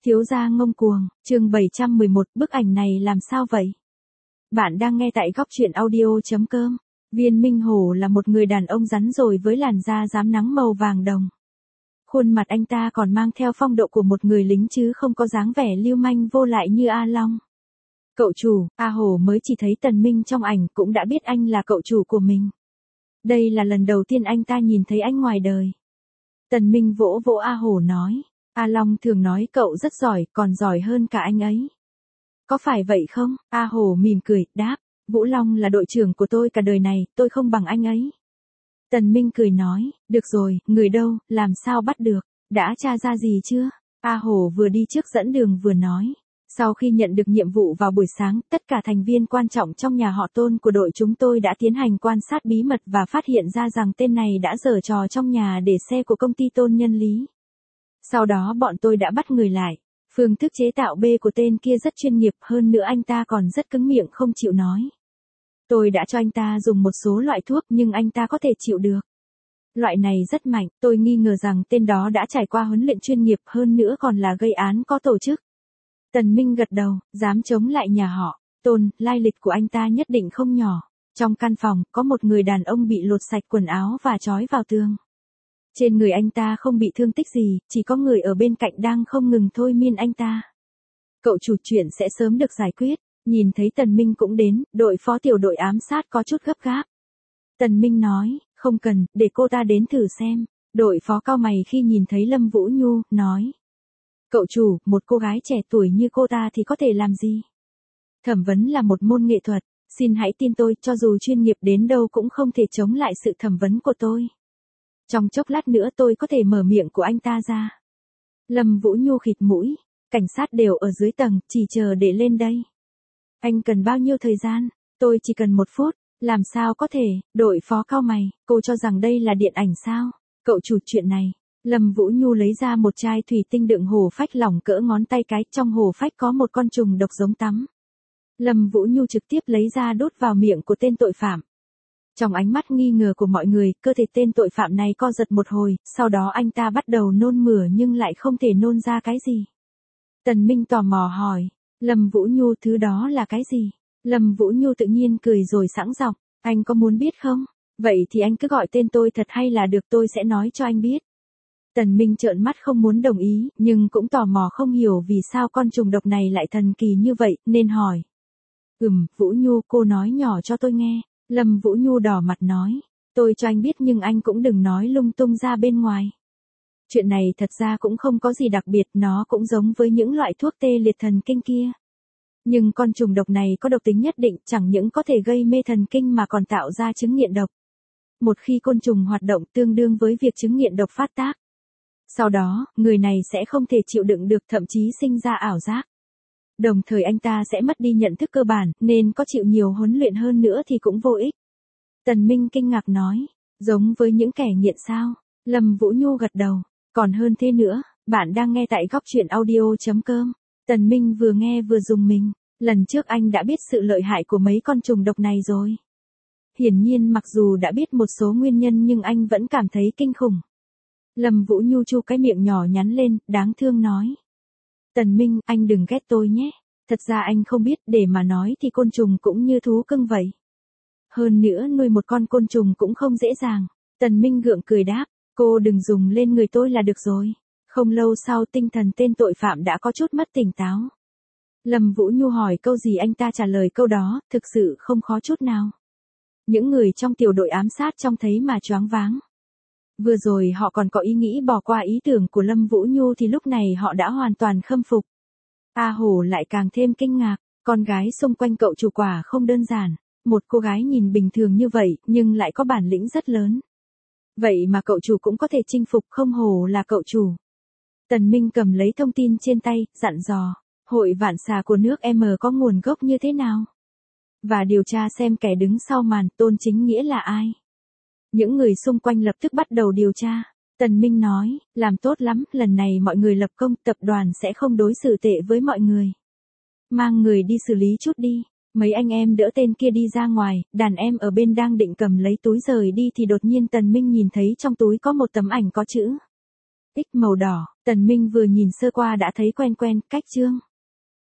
Thiếu gia ngông cuồng, chương 711, bức ảnh này làm sao vậy? Bạn đang nghe tại góc truyện audio.com. Viên Minh Hổ là một người đàn ông rắn rồi với làn da rám nắng màu vàng đồng. Khuôn mặt anh ta còn mang theo phong độ của một người lính chứ không có dáng vẻ lưu manh vô lại như A Long. Cậu chủ, A Hổ mới chỉ thấy Tần Minh trong ảnh cũng đã biết anh là cậu chủ của mình. Đây là lần đầu tiên anh ta nhìn thấy anh ngoài đời. Tần Minh vỗ vỗ A Hổ nói. A Long thường nói cậu rất giỏi, còn giỏi hơn cả anh ấy. Có phải vậy không? A Hổ mỉm cười, đáp. Vũ Long là đội trưởng của tôi cả đời này, tôi không bằng anh ấy. Tần Minh cười nói, được rồi, người đâu, làm sao bắt được, đã tra ra gì chưa? A Hổ vừa đi trước dẫn đường vừa nói. Sau khi nhận được nhiệm vụ vào buổi sáng, tất cả thành viên quan trọng trong nhà họ Tôn của đội chúng tôi đã tiến hành quan sát bí mật và phát hiện ra rằng tên này đã giở trò trong nhà để xe của công ty Tôn Nhân Lý. Sau đó bọn tôi đã bắt người lại. Phương thức chế tạo B của tên kia rất chuyên nghiệp, hơn nữa anh ta còn rất cứng miệng không chịu nói. Tôi đã cho anh ta dùng một số loại thuốc nhưng anh ta có thể chịu được. Loại này rất mạnh, tôi nghi ngờ rằng tên đó đã trải qua huấn luyện chuyên nghiệp, hơn nữa còn là gây án có tổ chức. Tần Minh gật đầu, dám chống lại nhà họ Tôn, lai lịch của anh ta nhất định không nhỏ. Trong căn phòng, có một người đàn ông bị lột sạch quần áo và trói vào tường. Trên người anh ta không bị thương tích gì, chỉ có người ở bên cạnh đang không ngừng thôi miên anh ta. Cậu chủ, chuyện sẽ sớm được giải quyết. Nhìn thấy Tần Minh cũng đến, đội phó tiểu đội ám sát có chút gấp gáp. Tần Minh nói, không cần, để cô ta đến thử xem. Đội phó cau mày khi nhìn thấy Lâm Vũ Nhu, nói. Cậu chủ, một cô gái trẻ tuổi như cô ta thì có thể làm gì? Thẩm vấn là một môn nghệ thuật, xin hãy tin tôi, cho dù chuyên nghiệp đến đâu cũng không thể chống lại sự thẩm vấn của tôi. Trong chốc lát nữa tôi có thể mở miệng của anh ta ra. Lâm Vũ Nhu khịt mũi, cảnh sát đều ở dưới tầng, chỉ chờ để lên đây. Anh cần bao nhiêu thời gian? Tôi chỉ cần 1 phút, làm sao có thể? Đội phó cau mày, cô cho rằng đây là điện ảnh sao? Cậu chủ, chuyện này. Lâm Vũ Nhu lấy ra một chai thủy tinh đựng hồ phách lỏng cỡ ngón tay cái, trong hồ phách có một con trùng độc giống tắm. Lâm Vũ Nhu trực tiếp lấy ra đút vào miệng của tên tội phạm. Trong ánh mắt nghi ngờ của mọi người, cơ thể tên tội phạm này co giật một hồi, sau đó anh ta bắt đầu nôn mửa nhưng lại không thể nôn ra cái gì. Tần Minh tò mò hỏi, Lâm Vũ Nhu, thứ đó là cái gì? Lâm Vũ Nhu tự nhiên cười rồi sẵn giọng, anh có muốn biết không? Vậy thì anh cứ gọi tên tôi thật hay là được, tôi sẽ nói cho anh biết. Tần Minh trợn mắt không muốn đồng ý, nhưng cũng tò mò không hiểu vì sao con trùng độc này lại thần kỳ như vậy, nên hỏi. Vũ Nhu, cô nói nhỏ cho tôi nghe. Lâm Vũ Nhu đỏ mặt nói, tôi cho anh biết nhưng anh cũng đừng nói lung tung ra bên ngoài. Chuyện này thật ra cũng không có gì đặc biệt, nó cũng giống với những loại thuốc tê liệt thần kinh kia. Nhưng con trùng độc này có độc tính nhất định, chẳng những có thể gây mê thần kinh mà còn tạo ra chứng nghiện độc. Một khi côn trùng hoạt động tương đương với việc chứng nghiện độc phát tác. Sau đó, người này sẽ không thể chịu đựng được, thậm chí sinh ra ảo giác. Đồng thời anh ta sẽ mất đi nhận thức cơ bản, nên có chịu nhiều huấn luyện hơn nữa thì cũng vô ích. Tần Minh kinh ngạc nói, giống với những kẻ nghiện sao? Lâm Vũ Nhu gật đầu, còn hơn thế nữa, bạn đang nghe tại góc truyện audio.com. Tần Minh vừa nghe vừa rùng mình, lần trước anh đã biết sự lợi hại của mấy con trùng độc này rồi. Hiển nhiên mặc dù đã biết một số nguyên nhân nhưng anh vẫn cảm thấy kinh khủng. Lâm Vũ Nhu chu cái miệng nhỏ nhắn lên, đáng thương nói. Tần Minh, anh đừng ghét tôi nhé. Thật ra anh không biết, để mà nói thì côn trùng cũng như thú cưng vậy. Hơn nữa nuôi một con côn trùng cũng không dễ dàng. Tần Minh gượng cười đáp, cô đừng dùng lên người tôi là được rồi. Không lâu sau tinh thần tên tội phạm đã có chút mất tỉnh táo. Lâm Vũ Nhu hỏi câu gì anh ta trả lời câu đó, thực sự không khó chút nào. Những người trong tiểu đội ám sát trông thấy mà choáng váng. Vừa rồi họ còn có ý nghĩ bỏ qua ý tưởng của Lâm Vũ Nhu thì lúc này họ đã hoàn toàn khâm phục. A Hổ lại càng thêm kinh ngạc, con gái xung quanh cậu chủ quả không đơn giản. Một cô gái nhìn bình thường như vậy nhưng lại có bản lĩnh rất lớn. Vậy mà cậu chủ cũng có thể chinh phục, không hổ là cậu chủ. Tần Minh cầm lấy thông tin trên tay, dặn dò, hội vạn xà của nước M có nguồn gốc như thế nào? Và điều tra xem kẻ đứng sau màn Tôn chính nghĩa là ai. Những người xung quanh lập tức bắt đầu điều tra. Tần Minh nói, làm tốt lắm, lần này mọi người lập công, tập đoàn sẽ không đối xử tệ với mọi người. Mang người đi xử lý chút đi. Mấy anh em đỡ tên kia đi ra ngoài, đàn em ở bên đang định cầm lấy túi rời đi thì đột nhiên Tần Minh nhìn thấy trong túi có một tấm ảnh có chữ. X màu đỏ, Tần Minh vừa nhìn sơ qua đã thấy quen quen, cách chương.